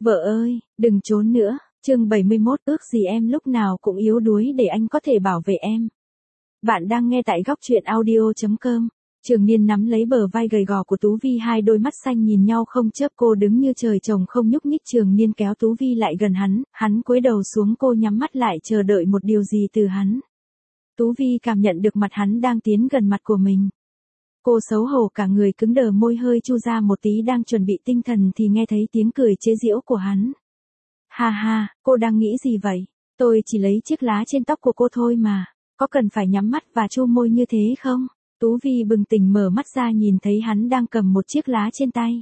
Vợ ơi, đừng trốn nữa. Chương 71, ước gì em lúc nào cũng yếu đuối để anh có thể bảo vệ em. Bạn đang nghe tại góc truyện audio.com. Trường Niên nắm lấy bờ vai gầy gò của Tú Vi, hai đôi mắt xanh nhìn nhau không chớp. Cô đứng như trời trồng không nhúc nhích. Trường Niên kéo Tú Vi lại gần hắn cúi đầu xuống, cô nhắm mắt lại chờ đợi một điều gì từ hắn. Tú Vi cảm nhận được mặt hắn đang tiến gần mặt của mình. Cô xấu hổ cả người cứng đờ, môi hơi chu ra một tí, đang chuẩn bị tinh thần thì nghe thấy tiếng cười chế giễu của hắn. Ha ha, cô đang nghĩ gì vậy? Tôi chỉ lấy chiếc lá trên tóc của cô thôi mà, có cần phải nhắm mắt và chu môi như thế không? Tú Vi bừng tỉnh mở mắt ra, nhìn thấy hắn đang cầm một chiếc lá trên tay.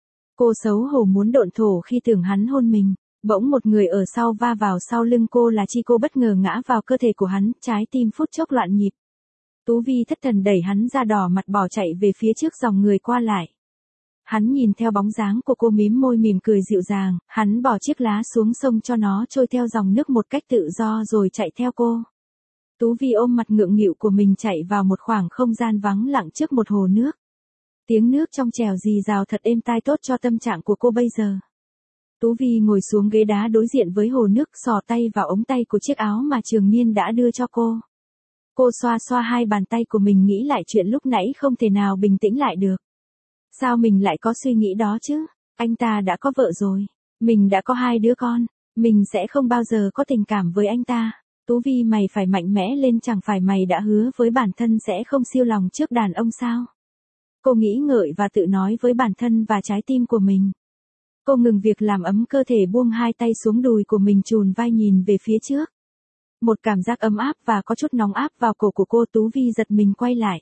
Cô xấu hổ muốn độn thổ khi tưởng hắn hôn mình. Bỗng một người ở sau va vào sau lưng cô, là Chi. Cô bất ngờ ngã vào cơ thể của hắn, trái tim phút chốc loạn nhịp. Tú Vi thất thần đẩy hắn ra, đỏ mặt bỏ chạy về phía trước dòng người qua lại. Hắn nhìn theo bóng dáng của cô, mím môi mỉm cười dịu dàng, hắn bỏ chiếc lá xuống sông cho nó trôi theo dòng nước một cách tự do rồi chạy theo cô. Tú Vi ôm mặt ngượng nghịu của mình chạy vào một khoảng không gian vắng lặng trước một hồ nước. Tiếng nước trong trẻo rì rào thật êm tai, tốt cho tâm trạng của cô bây giờ. Tú Vi ngồi xuống ghế đá đối diện với hồ nước, xò tay vào ống tay của chiếc áo mà Trường Niên đã đưa cho cô. Cô xoa xoa hai bàn tay của mình, nghĩ lại chuyện lúc nãy không thể nào bình tĩnh lại được. Sao mình lại có suy nghĩ đó chứ? Anh ta đã có vợ rồi. Mình đã có 2 đứa con. Mình sẽ không bao giờ có tình cảm với anh ta. Tú Vi, mày phải mạnh mẽ lên, chẳng phải mày đã hứa với bản thân sẽ không siêu lòng trước đàn ông sao? Cô nghĩ ngợi và tự nói với bản thân và trái tim của mình. Cô ngừng việc làm ấm cơ thể, buông hai tay xuống đùi của mình, chùn vai nhìn về phía trước. Một cảm giác ấm áp và có chút nóng áp vào cổ của cô. Tú Vi giật mình quay lại.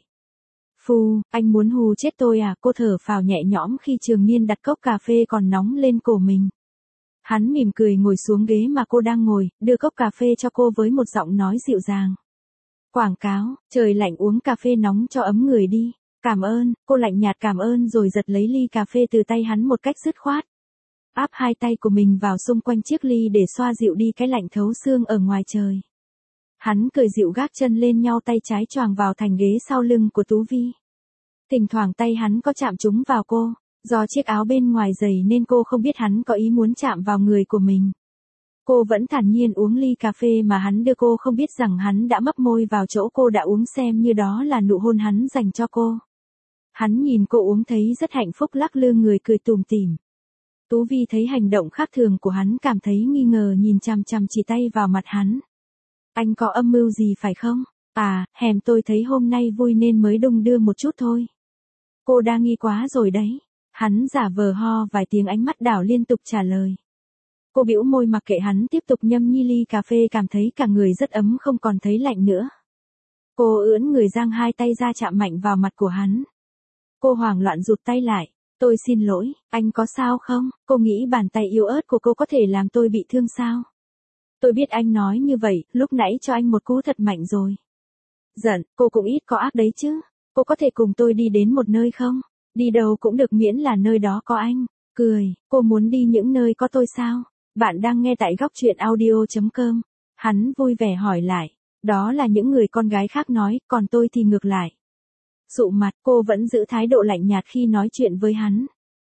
Phù, anh muốn hù chết tôi à? Cô thở phào nhẹ nhõm khi Trường Niên đặt cốc cà phê còn nóng lên cổ mình. Hắn mỉm cười ngồi xuống ghế mà cô đang ngồi, đưa cốc cà phê cho cô với một giọng nói dịu dàng. Quảng cáo, trời lạnh uống cà phê nóng cho ấm người đi. Cảm ơn, cô lạnh nhạt cảm ơn rồi giật lấy ly cà phê từ tay hắn một cách dứt khoát. Áp hai tay của mình vào xung quanh chiếc ly để xoa dịu đi cái lạnh thấu xương ở ngoài trời. Hắn cười dịu, gác chân lên nhau, tay trái choàng vào thành ghế sau lưng của Tú Vi. Thỉnh thoảng tay hắn có chạm trúng vào cô, do chiếc áo bên ngoài dày nên cô không biết hắn có ý muốn chạm vào người của mình. Cô vẫn thản nhiên uống ly cà phê mà hắn đưa cô, không biết rằng hắn đã mấp môi vào chỗ cô đã uống, xem như đó là nụ hôn hắn dành cho cô. Hắn nhìn cô uống thấy rất hạnh phúc, lắc lư người cười tủm tỉm. Tú Vi thấy hành động khác thường của hắn, cảm thấy nghi ngờ, nhìn chằm chằm chỉ tay vào mặt hắn. Anh có âm mưu gì phải không? À, hèm tôi thấy hôm nay vui nên mới đung đưa một chút thôi. Cô đa nghi quá rồi đấy. Hắn giả vờ ho vài tiếng, ánh mắt đảo liên tục trả lời. Cô bĩu môi mặc kệ hắn tiếp tục nhâm nhi ly cà phê, cảm thấy cả người rất ấm, không còn thấy lạnh nữa. Cô ưỡn người, giang hai tay ra chạm mạnh vào mặt của hắn. Cô hoảng loạn rụt tay lại. Tôi xin lỗi, anh có sao không? Cô nghĩ bàn tay yếu ớt của cô có thể làm tôi bị thương sao? Tôi biết anh nói như vậy, lúc nãy cho anh một cú thật mạnh rồi. Giận, cô cũng ít có ác đấy chứ. Cô có thể cùng tôi đi đến một nơi không? Đi đâu cũng được, miễn là nơi đó có anh. Cười, cô muốn đi những nơi có tôi sao? Bạn đang nghe tại góc truyện audio.com. Hắn vui vẻ hỏi lại. Đó là những người con gái khác nói, còn tôi thì ngược lại. Sụ mặt, cô vẫn giữ thái độ lạnh nhạt khi nói chuyện với hắn.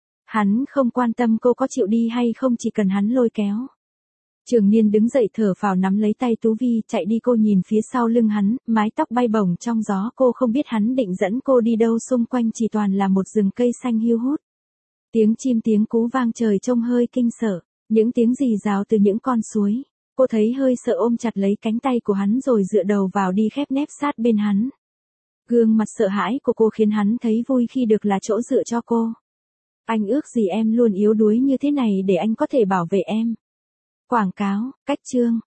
Hắn không quan tâm cô có chịu đi hay không, chỉ cần hắn lôi kéo. Trường Niên đứng dậy thở phào nắm lấy tay Tú Vi chạy đi. Cô nhìn phía sau lưng hắn, mái tóc bay bổng trong gió. Cô không biết hắn định dẫn cô đi đâu, xung quanh chỉ toàn là một rừng cây xanh hiu hút. Tiếng chim tiếng cú vang trời, trông hơi kinh sợ. Những tiếng rì rào từ những con suối. Cô thấy hơi sợ, ôm chặt lấy cánh tay của hắn rồi dựa đầu vào đi, khép nép sát bên hắn. Gương mặt sợ hãi của cô khiến hắn thấy vui khi được là chỗ dựa cho cô. Anh ước gì em luôn yếu đuối như thế này để anh có thể bảo vệ em. Quảng cáo, cách chương.